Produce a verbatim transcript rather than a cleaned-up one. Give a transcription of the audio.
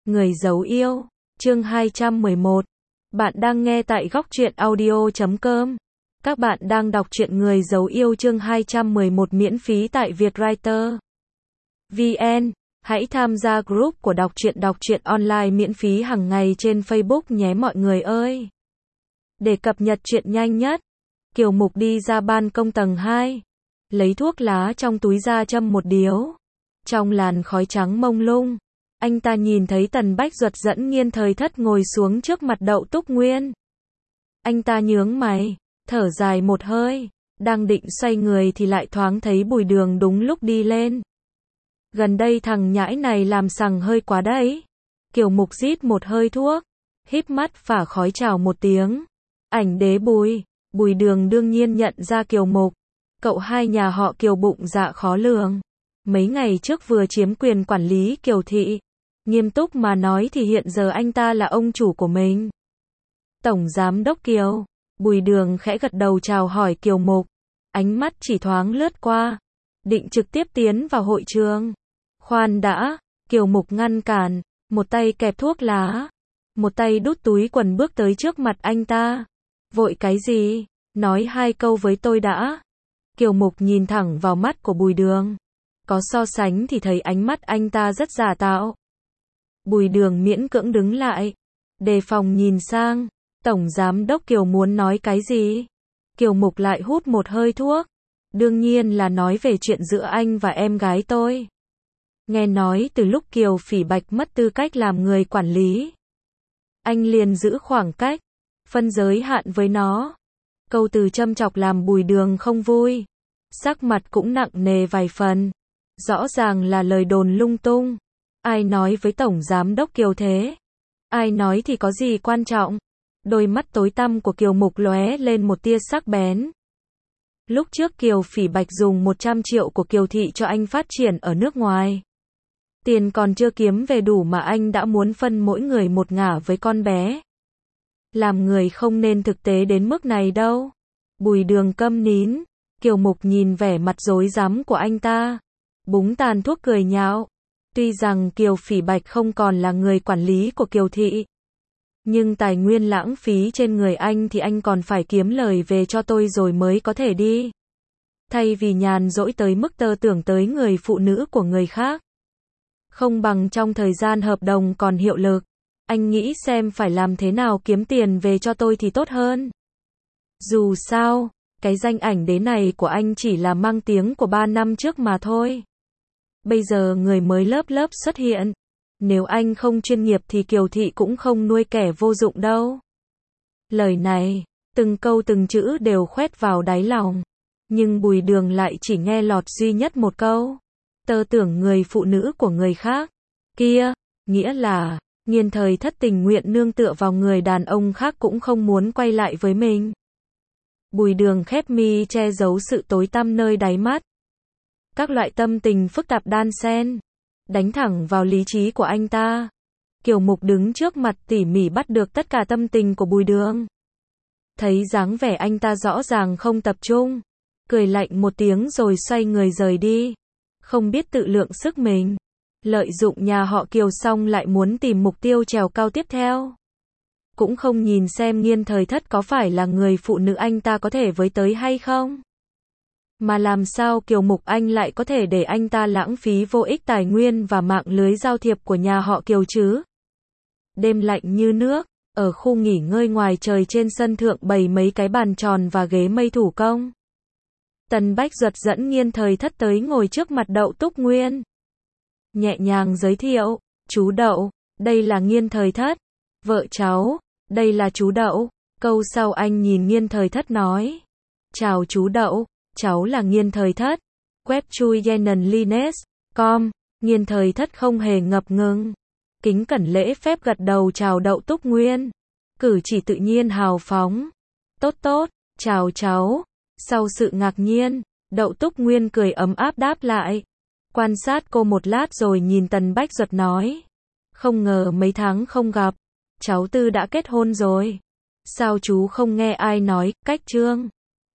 Người giấu yêu, chương hai trăm mười một. Bạn đang nghe tại góc truyện audio chấm com. Các bạn đang đọc truyện Người giấu yêu chương hai trăm mười một miễn phí tại Vietwriter chấm vn. Hãy tham gia group của đọc truyện đọc truyện online miễn phí hàng ngày trên Facebook nhé mọi người ơi. Để cập nhật truyện nhanh nhất, Kiều Mục đi ra ban công tầng hai, lấy thuốc lá trong túi ra châm một điếu. Trong làn khói trắng mông lung, anh ta nhìn thấy Tần Bách Duật dẫn Nghiên Thời Thất ngồi xuống trước mặt Đậu Túc Nguyên. Anh ta nhướng mày, thở dài một hơi, đang định xoay người thì lại thoáng thấy Bùi Đường đúng lúc đi lên. Gần đây thằng nhãi này làm sằng hơi quá đấy. Kiều Mục rít một hơi thuốc, híp mắt phả khói chào một tiếng. Ảnh đế Bùi, Bùi Đường đương nhiên nhận ra Kiều Mục. Cậu hai nhà họ Kiều bụng dạ khó lường. Mấy ngày trước vừa chiếm quyền quản lý Kiều Thị. Nghiêm túc mà nói thì hiện giờ anh ta là ông chủ của mình. Tổng Giám đốc Kiều. Bùi Đường khẽ gật đầu chào hỏi Kiều Mục. Ánh mắt chỉ thoáng lướt qua, định trực tiếp tiến vào hội trường. Khoan đã, Kiều Mục ngăn cản, một tay kẹp thuốc lá, một tay đút túi quần bước tới trước mặt anh ta. Vội cái gì? Nói hai câu với tôi đã. Kiều Mục nhìn thẳng vào mắt của Bùi Đường. Có so sánh thì thấy ánh mắt anh ta rất giả tạo. Bùi Đường miễn cưỡng đứng lại, đề phòng nhìn sang. Tổng Giám đốc Kiều muốn nói cái gì? Kiều Mục lại hút một hơi thuốc. Đương nhiên là nói về chuyện giữa anh và em gái tôi. Nghe nói từ lúc Kiều Phỉ Bạch mất tư cách làm người quản lý, anh liền giữ khoảng cách, phân giới hạn với nó. Câu từ châm chọc làm Bùi Đường không vui, sắc mặt cũng nặng nề vài phần. Rõ ràng là lời đồn lung tung. Ai nói với Tổng Giám đốc Kiều thế? Ai nói thì có gì quan trọng? Đôi mắt tối tăm của Kiều Mục lóe lên một tia sắc bén. Lúc trước Kiều Phỉ Bạch dùng một trăm triệu của Kiều Thị cho anh phát triển ở nước ngoài. Tiền còn chưa kiếm về đủ mà anh đã muốn phân mỗi người một ngả với con bé. Làm người không nên thực tế đến mức này đâu. Bùi Đường câm nín. Kiều Mục nhìn vẻ mặt rối rắm của anh ta, búng tàn thuốc cười nhạo. Tuy rằng Kiều Phỉ Bạch không còn là người quản lý của Kiều Thị, nhưng tài nguyên lãng phí trên người anh thì anh còn phải kiếm lời về cho tôi rồi mới có thể đi. Thay vì nhàn rỗi tới mức tơ tưởng tới người phụ nữ của người khác, không bằng trong thời gian hợp đồng còn hiệu lực, anh nghĩ xem phải làm thế nào kiếm tiền về cho tôi thì tốt hơn. Dù sao, cái danh ảnh đế này của anh chỉ là mang tiếng của ba năm trước mà thôi. Bây giờ người mới lớp lớp xuất hiện. Nếu anh không chuyên nghiệp thì Kiều Thị cũng không nuôi kẻ vô dụng đâu. Lời này, từng câu từng chữ đều khoét vào đáy lòng. Nhưng Bùi Đường lại chỉ nghe lọt duy nhất một câu. Tơ tưởng người phụ nữ của người khác. Kia, nghĩa là, Nghiên Thời Thất tình nguyện nương tựa vào người đàn ông khác cũng không muốn quay lại với mình. Bùi Đường khép mi che giấu sự tối tăm nơi đáy mắt. Các loại tâm tình phức tạp đan xen, đánh thẳng vào lý trí của anh ta. Kiều Mục đứng trước mặt tỉ mỉ bắt được tất cả tâm tình của Bùi Đường. Thấy dáng vẻ anh ta rõ ràng không tập trung, cười lạnh một tiếng rồi xoay người rời đi. Không biết tự lượng sức mình, lợi dụng nhà họ Kiều xong lại muốn tìm mục tiêu trèo cao tiếp theo. Cũng không nhìn xem Nghiên Thời Thất có phải là người phụ nữ anh ta có thể với tới hay không. Mà làm sao Kiều Mục anh lại có thể để anh ta lãng phí vô ích tài nguyên và mạng lưới giao thiệp của nhà họ Kiều chứ? Đêm lạnh như nước, ở khu nghỉ ngơi ngoài trời trên sân thượng bày mấy cái bàn tròn và ghế mây thủ công. Tần Bách Duật dẫn Nghiên Thời Thất tới ngồi trước mặt Đậu Túc Nguyên. Nhẹ nhàng giới thiệu, chú Đậu, đây là Nghiên Thời Thất. Vợ cháu, đây là chú Đậu. Câu sau anh nhìn Nghiên Thời Thất nói. Chào chú Đậu. Cháu là Nghiên Thời Thất. Web chui Yenan Lines com. Nghiên Thời Thất không hề ngập ngừng, kính cẩn lễ phép gật đầu chào Đậu Túc Nguyên. Cử chỉ tự nhiên hào phóng. Tốt tốt, chào cháu. Sau sự ngạc nhiên, Đậu Túc Nguyên cười ấm áp đáp lại. Quan sát cô một lát rồi nhìn Tần Bách Duật nói. Không ngờ mấy tháng không gặp, cháu Tư đã kết hôn rồi. Sao chú không nghe ai nói, cách trương